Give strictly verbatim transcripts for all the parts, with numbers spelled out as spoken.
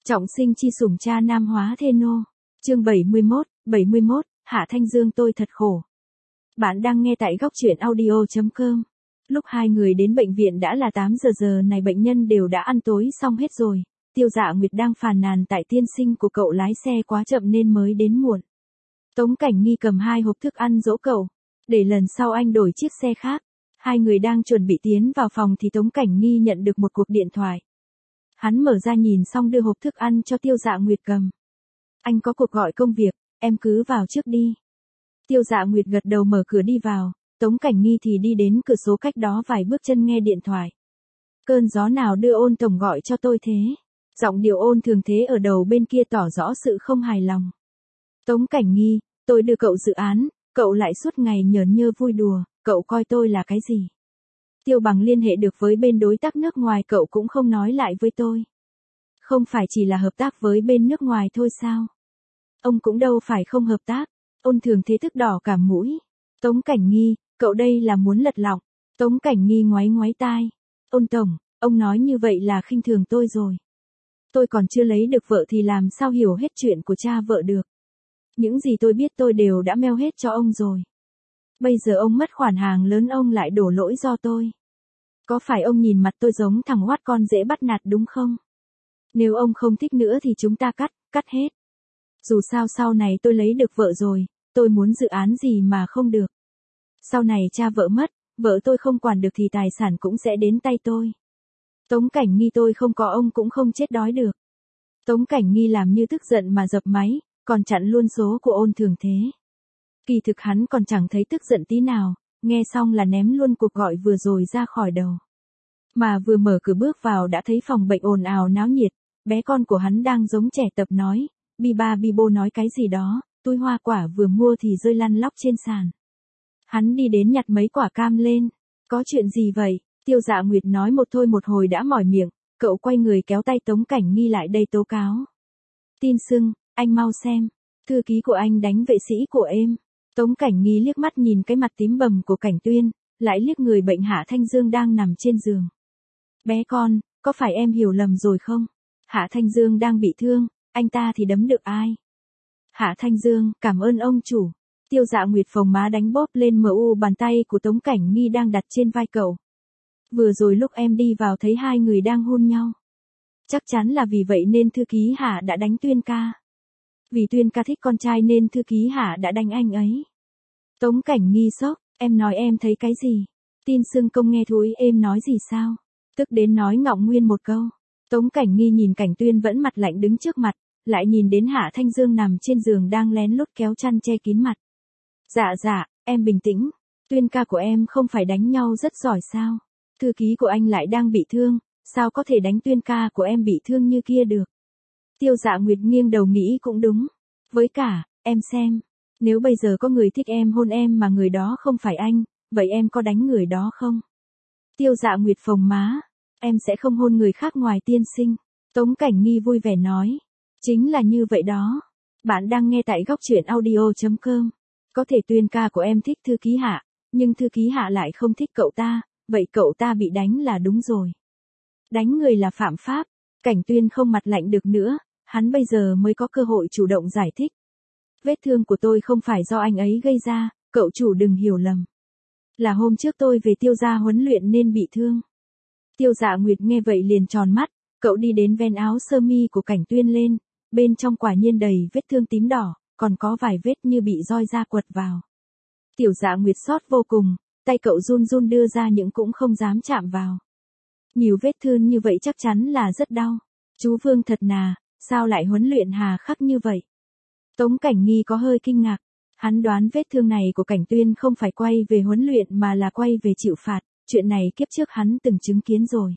Trọng sinh chi sủng cha nam hóa thê nô. Chương bảy mươi mốt, bảy mươi mốt, Hạ Thanh Dương tôi thật khổ. Bạn đang nghe tại góc truyện audio chấm com. Lúc hai người đến bệnh viện đã là tám giờ giờ này bệnh nhân đều đã ăn tối xong hết rồi. Tiêu Dạ Nguyệt đang phàn nàn tại tiên sinh của cậu lái xe quá chậm nên mới đến muộn. Tống Cảnh Nghi cầm hai hộp thức ăn dỗ cậu, để lần sau anh đổi chiếc xe khác. Hai người đang chuẩn bị tiến vào phòng thì Tống Cảnh Nghi nhận được một cuộc điện thoại. Hắn mở ra nhìn xong đưa hộp thức ăn cho Tiêu Dạ Nguyệt cầm. Anh có cuộc gọi công việc, em cứ vào trước đi. Tiêu Dạ Nguyệt gật đầu mở cửa đi vào, Tống Cảnh Nghi thì đi đến cửa sổ cách đó vài bước chân nghe điện thoại. Cơn gió nào đưa Ôn tổng gọi cho tôi thế? Giọng điệu Ôn thường thế ở đầu bên kia tỏ rõ sự không hài lòng. Tống Cảnh Nghi, tôi đưa cậu dự án, cậu lại suốt ngày nhởn nhơ vui đùa, cậu coi tôi là cái gì? Tiêu Bằng liên hệ được với bên đối tác nước ngoài cậu cũng không nói lại với tôi. Không phải chỉ là hợp tác với bên nước ngoài thôi sao? Ông cũng đâu phải không hợp tác. Ôn thường thế tức đỏ cả mũi. Tống Cảnh Nghi, cậu đây là muốn lật lọng. Tống Cảnh Nghi ngoáy ngoáy tai. Ôn tổng, ông nói như vậy là khinh thường tôi rồi. Tôi còn chưa lấy được vợ thì làm sao hiểu hết chuyện của cha vợ được. Những gì tôi biết tôi đều đã mail hết cho ông rồi. Bây giờ ông mất khoản hàng lớn ông lại đổ lỗi do tôi. Có phải ông nhìn mặt tôi giống thằng hoát con dễ bắt nạt đúng không? Nếu ông không thích nữa thì chúng ta cắt, cắt hết. Dù sao sau này tôi lấy được vợ rồi, tôi muốn dự án gì mà không được. Sau này cha vợ mất, vợ tôi không quản được thì tài sản cũng sẽ đến tay tôi. Tống Cảnh Nghi tôi không có ông cũng không chết đói được. Tống Cảnh Nghi làm như tức giận mà dập máy, còn chặn luôn số của Ôn thường thế. Kỳ thực hắn còn chẳng thấy tức giận tí nào, nghe xong là ném luôn cuộc gọi vừa rồi ra khỏi đầu. Mà vừa mở cửa bước vào đã thấy phòng bệnh ồn ào náo nhiệt, bé con của hắn đang giống trẻ tập nói, bi ba bi bô nói cái gì đó, túi hoa quả vừa mua thì rơi lăn lóc trên sàn. Hắn đi đến nhặt mấy quả cam lên, có chuyện gì vậy? Tiêu Dạ Nguyệt nói một thôi một hồi đã mỏi miệng, cậu quay người kéo tay Tống Cảnh Nghi lại đây tố cáo. Tin sưng, anh mau xem, thư ký của anh đánh vệ sĩ của em. Tống Cảnh Nghi liếc mắt nhìn cái mặt tím bầm của Cảnh Tuyên, lại liếc người bệnh Hạ Thanh Dương đang nằm trên giường. Bé con, có phải em hiểu lầm rồi không? Hạ Thanh Dương đang bị thương, anh ta thì đấm được ai? Hạ Thanh Dương, cảm ơn ông chủ. Tiêu Dạ Nguyệt phồng má đánh bóp lên mờ u bàn tay của Tống Cảnh Nghi đang đặt trên vai cậu. Vừa rồi lúc em đi vào thấy hai người đang hôn nhau. Chắc chắn là vì vậy nên thư ký Hạ đã đánh Tuyên ca. Vì Tuyên ca thích con trai nên thư ký Hạ đã đánh anh ấy. Tống Cảnh Nghi sốc, em nói em thấy cái gì? Tin sưng công nghe thúi em nói gì sao? Tức đến nói ngọng nguyên một câu. Tống Cảnh Nghi nhìn Cảnh Tuyên vẫn mặt lạnh đứng trước mặt, lại nhìn đến Hạ Thanh Dương nằm trên giường đang lén lút kéo chăn che kín mặt. Dạ dạ, em bình tĩnh. Tuyên ca của em không phải đánh nhau rất giỏi sao? Thư ký của anh lại đang bị thương, sao có thể đánh Tuyên ca của em bị thương như kia được? Tiêu Dạ Nguyệt nghiêng đầu nghĩ cũng đúng. Với cả, em xem, nếu bây giờ có người thích em hôn em mà người đó không phải anh, vậy em có đánh người đó không? Tiêu Dạ Nguyệt phồng má, em sẽ không hôn người khác ngoài tiên sinh. Tống Cảnh Nghi vui vẻ nói, chính là như vậy đó. Bạn đang nghe tại góc truyện audio chấm com. Có thể Tuyên ca của em thích thư ký Hạ, nhưng thư ký Hạ lại không thích cậu ta, vậy cậu ta bị đánh là đúng rồi. Đánh người là phạm pháp. Cảnh Tuyên không mặt lạnh được nữa, hắn bây giờ mới có cơ hội chủ động giải thích. Vết thương của tôi không phải do anh ấy gây ra, cậu chủ đừng hiểu lầm. Là hôm trước tôi về Tiêu gia huấn luyện nên bị thương. Tiêu Dạ Nguyệt nghe vậy liền tròn mắt, cậu đi đến ven áo sơ mi của Cảnh Tuyên lên, bên trong quả nhiên đầy vết thương tím đỏ, còn có vài vết như bị roi da quật vào. Tiểu Dạ Nguyệt xót vô cùng, tay cậu run run đưa ra nhưng cũng không dám chạm vào. Nhiều vết thương như vậy chắc chắn là rất đau. Chú Vương thật nà, sao lại huấn luyện hà khắc như vậy? Tống Cảnh Nghi có hơi kinh ngạc, hắn đoán vết thương này của Cảnh Tuyên không phải quay về huấn luyện mà là quay về chịu phạt, chuyện này kiếp trước hắn từng chứng kiến rồi.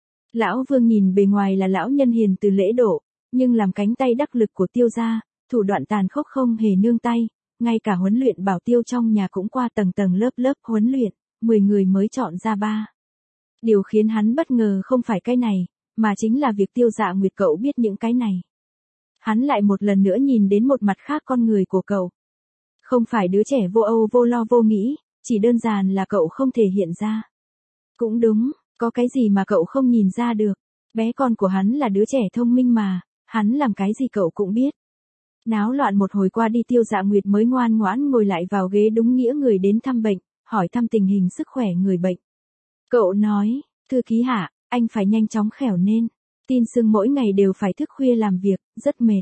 Lão Vương nhìn bề ngoài là lão nhân hiền từ lễ độ, nhưng làm cánh tay đắc lực của Tiêu gia, thủ đoạn tàn khốc không hề nương tay, ngay cả huấn luyện bảo tiêu trong nhà cũng qua tầng tầng lớp lớp huấn luyện, mười người mới chọn ra ba. Điều khiến hắn bất ngờ không phải cái này, mà chính là việc Tiêu Dạ Nguyệt cậu biết những cái này. Hắn lại một lần nữa nhìn đến một mặt khác con người của cậu. Không phải đứa trẻ vô âu vô lo vô nghĩ, chỉ đơn giản là cậu không thể hiện ra. Cũng đúng, có cái gì mà cậu không nhìn ra được. Bé con của hắn là đứa trẻ thông minh mà, Hắn làm cái gì cậu cũng biết. Náo loạn một hồi qua đi Tiêu Dạ Nguyệt mới ngoan ngoãn ngồi lại vào ghế đúng nghĩa người đến thăm bệnh, hỏi thăm tình hình sức khỏe người bệnh. Cậu nói, thư ký Hạ, anh phải nhanh chóng khẻo nên. Tin Sương mỗi ngày đều phải thức khuya làm việc, rất mệt.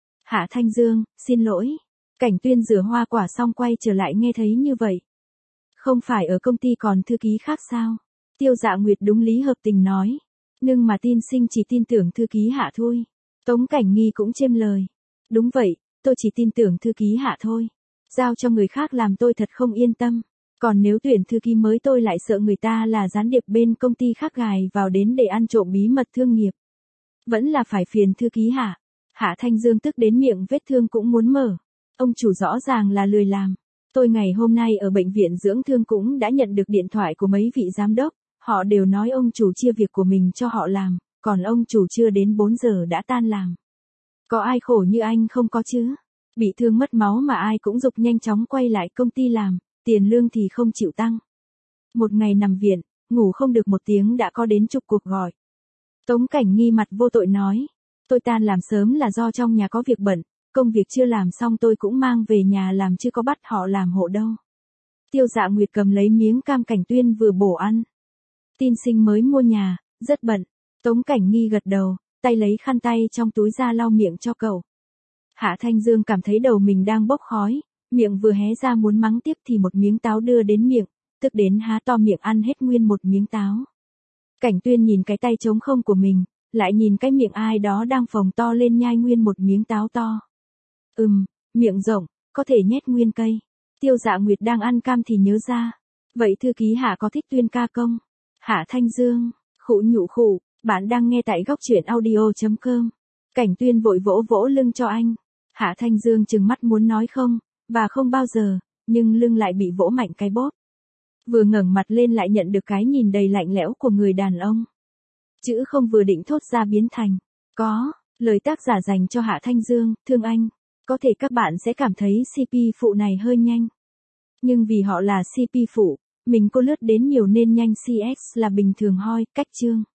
Hạ Thanh Dương, xin lỗi. Cảnh Tuyên rửa hoa quả xong quay trở lại nghe thấy như vậy. Không phải ở công ty còn thư ký khác sao? Tiêu Dạ Nguyệt đúng lý hợp tình nói. Nhưng mà Tin Sinh chỉ tin tưởng thư ký Hạ thôi. Tống Cảnh Nghi cũng chêm lời. Đúng vậy, tôi chỉ tin tưởng thư ký Hạ thôi. Giao cho người khác làm tôi thật không yên tâm. Còn nếu tuyển thư ký mới tôi lại sợ người ta là gián điệp bên công ty khác gài vào đến để ăn trộm bí mật thương nghiệp. Vẫn là phải phiền thư ký Hạ. Hạ Thanh Dương tức đến miệng vết thương cũng muốn mở. Ông chủ rõ ràng là lười làm. Tôi ngày hôm nay ở bệnh viện dưỡng thương cũng đã nhận được điện thoại của mấy vị giám đốc. Họ đều nói ông chủ chia việc của mình cho họ làm. Còn ông chủ chưa đến bốn giờ đã tan làm. Có ai khổ như anh không có chứ? Bị thương mất máu mà ai cũng giục nhanh chóng quay lại công ty làm. Tiền lương thì không chịu tăng. Một ngày nằm viện, ngủ không được một tiếng đã có đến chục cuộc gọi. Tống Cảnh Nghi mặt vô tội nói. Tôi tan làm sớm là do trong nhà có việc bận. Công việc chưa làm xong tôi cũng mang về nhà làm chứ có bắt họ làm hộ đâu. Tiêu Dạ Nguyệt cầm lấy miếng cam Cảnh Tuyên vừa bổ ăn. Tin Sinh mới mua nhà, rất bận. Tống Cảnh Nghi gật đầu, tay lấy khăn tay trong túi ra lau miệng cho cậu. Hạ Thanh Dương cảm thấy đầu mình đang bốc khói, miệng vừa hé ra muốn mắng tiếp thì một miếng táo đưa đến miệng, tức đến há to miệng ăn hết nguyên một miếng táo. Cảnh Tuyên nhìn cái tay trống không của mình, lại nhìn cái miệng ai đó đang phồng to lên nhai nguyên một miếng táo to. Ừm, miệng rộng, có thể nhét nguyên cây. Tiêu Dạ Nguyệt đang ăn cam thì nhớ ra. Vậy thư ký Hạ có thích Tuyên ca không? Hạ Thanh Dương, khụ nhụ khụ, bạn đang nghe tại góc truyện audio chấm com. Cảnh Tuyên vội vỗ vỗ lưng cho anh. Hạ Thanh Dương trừng mắt muốn nói không, và không bao giờ, nhưng lưng lại bị vỗ mạnh cái bóp. Vừa ngẩng mặt lên lại nhận được cái nhìn đầy lạnh lẽo của người đàn ông. Chữ không vừa định thốt ra biến thành có, lời tác giả dành cho Hạ Thanh Dương, thương anh. Có thể các bạn sẽ cảm thấy xê pê phụ này hơi nhanh. Nhưng vì họ là xê pê phụ, mình có lướt đến nhiều nên nhanh xê ích là bình thường hoi, cách chương.